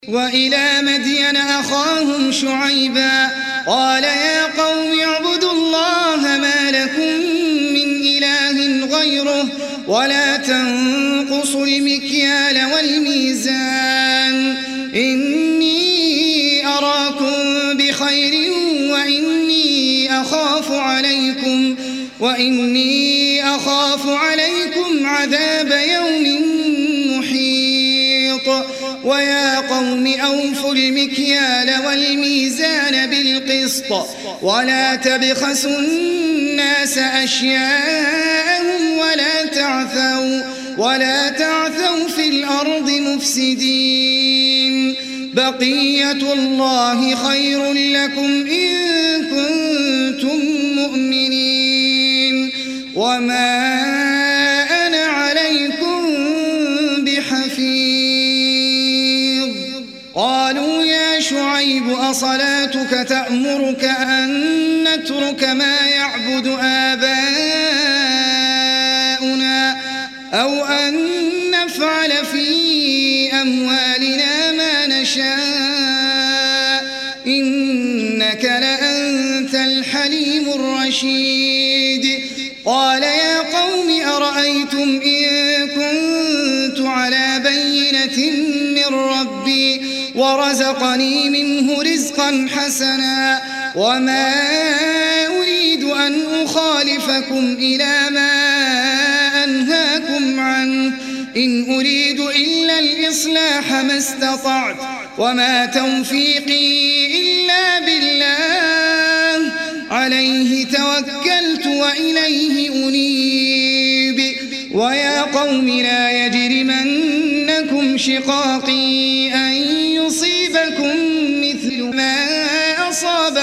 وإلى مدين أخاهم شعيبا قال يا قوم اعبدوا الله ما لكم من إله غيره ولا تنقصوا المكيال والميزان إني أراكم بخير وإني أخاف عليكم عذاب يوم محيط ويا قوم أوفوا المكيال والميزان بالقسط ولا تبخسوا الناس أشياءهم ولا تعثوا في الأرض مفسدين بقية الله خير لكم إن كنتم مؤمنين وما أنا عليكم بحفيظ قالوا يا شعيب أصلاتك تأمرك أن نترك ما يعبد آباؤنا أو أن نفعل في أموالنا ما نشاء إنك لأنت الحليم الرشيد قال يا قوم أرأيتم إن كنت على بينة من ربي ورزقني منه رزقا حسنا وما أريد أن أخالفكم إلى ما أنهاكم عنه إن أريد إلا الإصلاح ما استطعت وما توفيقي إلا بالله عليه توكلت وإليه أنيب ويا قوم لا يجرمنكم شقاقي أن يصيبكم مثل ما أصاب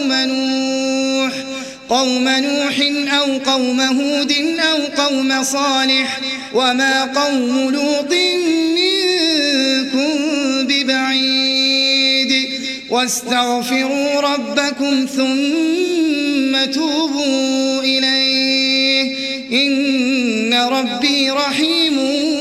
قوم نوح أو قوم هود أو قوم صالح وما قوم لوط منكم ببعيد واستغفروا ربكم ثم توبوا إليه إن ربي رحيم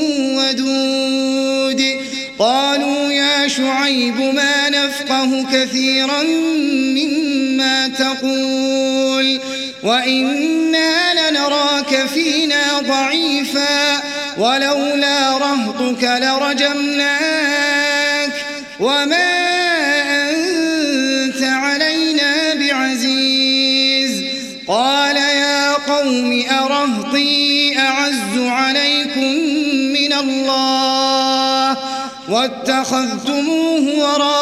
ودود قالوا يا شعيب ما نفقه كثيرا مما تقول وإنا لنراك فينا ضعيفا ولولا رهطك لرجمناك وما أنت علينا بعزيز قال يا قوم أرهطي أعز عليكم من الله واتخذتموه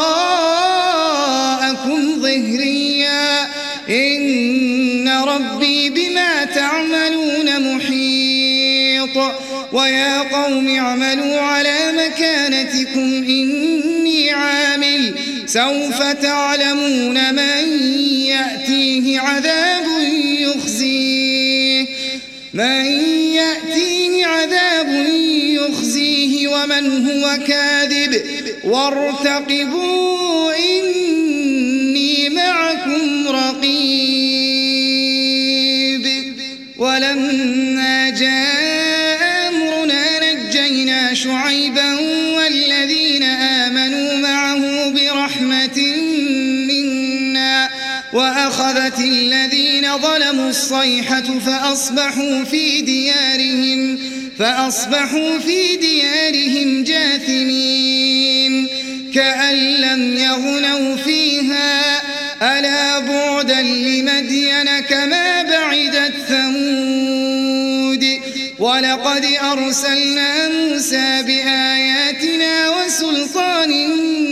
وراءكم ظهريا إن ربي بما تعملون محيط ويا قوم اعملوا على مكانتكم إني عامل سوف تعلمون من يأتيه عذاب يخزيه ومن هو كاذب وارتقبوا إني معكم رقيب ولما جاء أمرنا نجينا شعيبا والذين آمنوا معه برحمة منا وأخذت الذين ظلموا الصيحة فأصبحوا في ديارهم جاثمين كأن لم يغنوا فيها ألا بعدا لمدين كما بعدت ثمود ولقد أرسلنا موسى بآياتنا وسلطان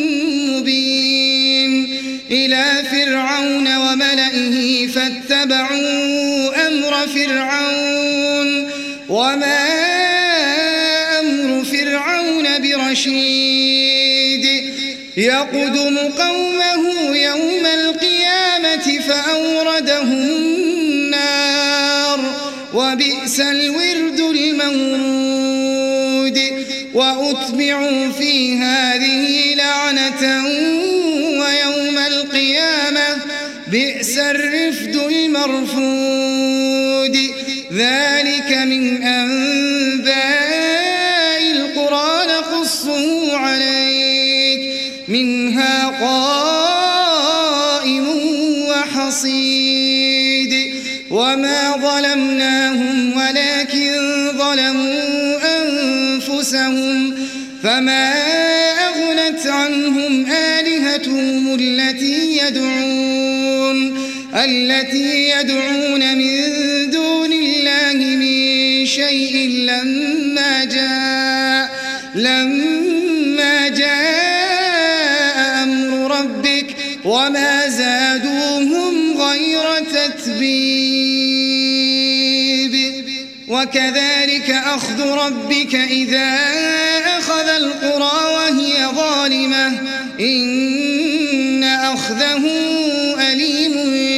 مبين إلى فرعون وملئه فاتبعوا أمر فرعون وما أمر فرعون برشيد يقدم قومه يوم القيامة فأوردهم النار وبئس الورد المورود وأتبعوا في هذه لعنة ويوم القيامة بئس الرفد المرفود ذلك من أنباء القرى نقصه عليك منها قائم وحصيد وما ظلمناهم ولكن ظلموا أنفسهم فما أغنت عنهم آلهتهم التي يدعون من دون الله من شيء لما جاء أمر ربك وما زادوهم غير تتبيب وكذلك أخذ ربك إذا أخذ القرى وهي ظالمة إن أخذه أليم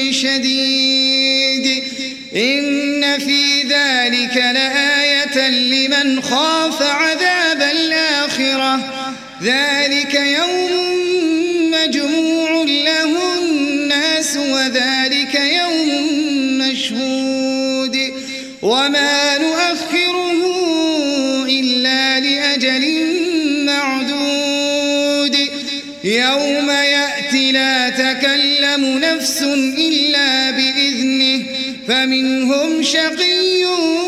شديد إن في ذلك لآية لمن خاف عذاب الآخرة ذلك يوم مجموع له الناس وذلك يوم مشهود وما نؤخره إلا لأجل معدود يوم يأتي لا تكلم نفس إلا بإذنه فمنهم شقي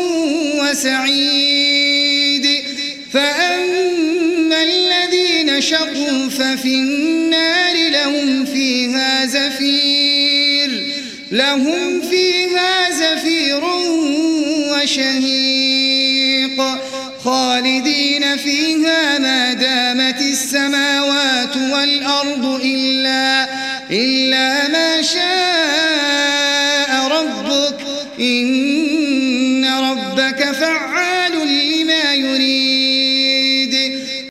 وسعيد فأما الذين شقوا ففي النار لهم فيها زفير وشهيق خالدين فيها ما دامت السماوات والأرض إلا ما شاء